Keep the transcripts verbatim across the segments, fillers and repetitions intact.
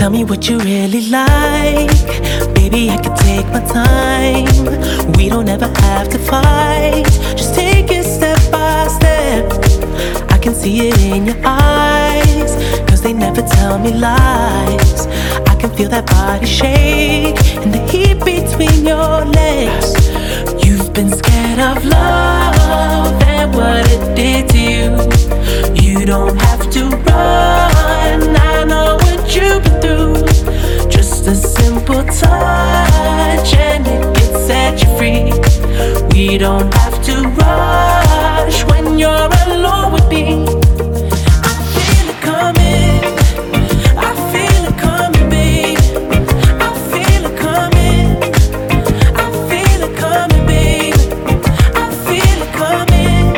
Tell me what you really like. Baby, I can take my time. We don't ever have to fight. Just take it step by step. I can see it in your eyes, cause they never tell me lies. I can feel that body shake and the heat between your legs. You've been scared of love and what it did to you. You don't have to run, I know what you've been through. Just a simple touch and it can set you free. We don't have to rush when you're alone with me. I feel it coming, I feel it coming, babe. I feel it coming, I feel it coming, babe. I feel it coming,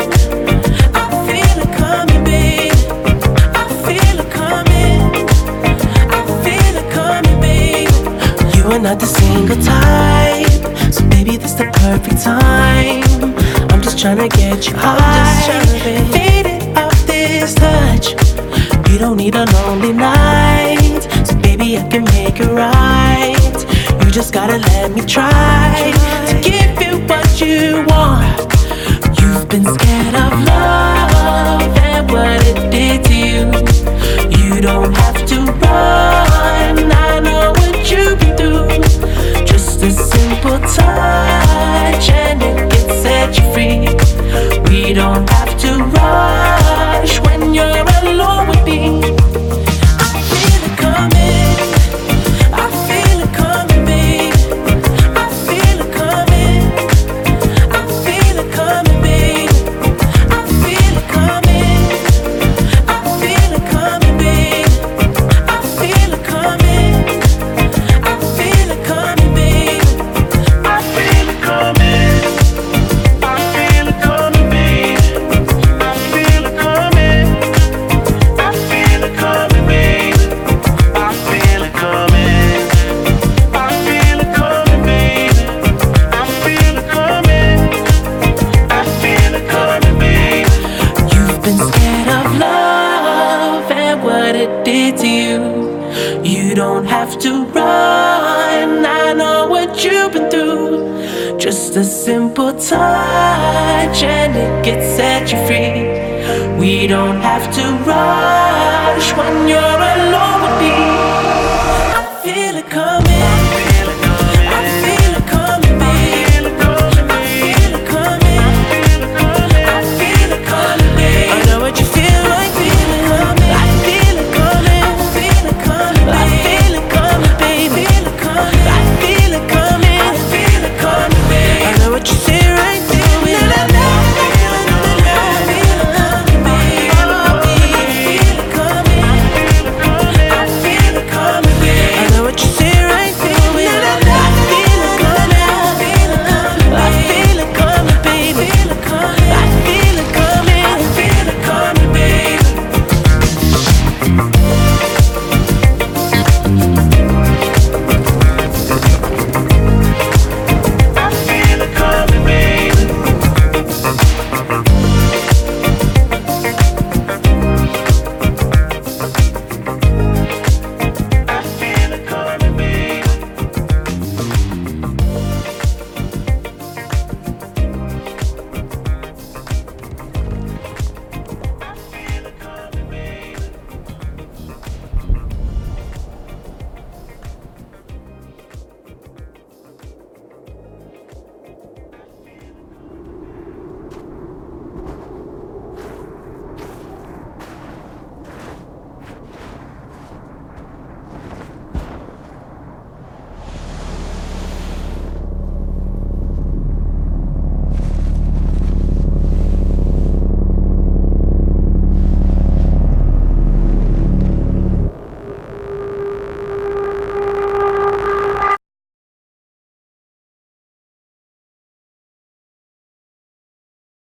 I feel it coming, babe. I feel it coming, I feel it coming, babe. You are not the single type, so baby, this the perfect time. I'm just tryna get you high, faded off this touch. You don't need a lonely night, so baby, I can make it right. You just gotta let me try to give you what you want. You've been scared of love and what it did to you. You don't have to run, I know what you've been through. Just a simple touch and it can set you free. We don't have to rush when you're alone with me. I feel it coming, I feel it coming, babe. I feel it coming, I feel it coming, babe. I feel it coming, I feel it coming, babe. I feel it coming, I feel it coming, babe. I feel it coming, I feel it coming, babe. I feel it coming, I feel it coming, babe. I feel it coming, I feel it coming, babe. I feel it coming, I feel it coming, babe. You've been scared of love and what it did to you. You don't have to run, I know what you've been through. Just a simple touch and it can set you free. We don't have to rush when you're alone with me.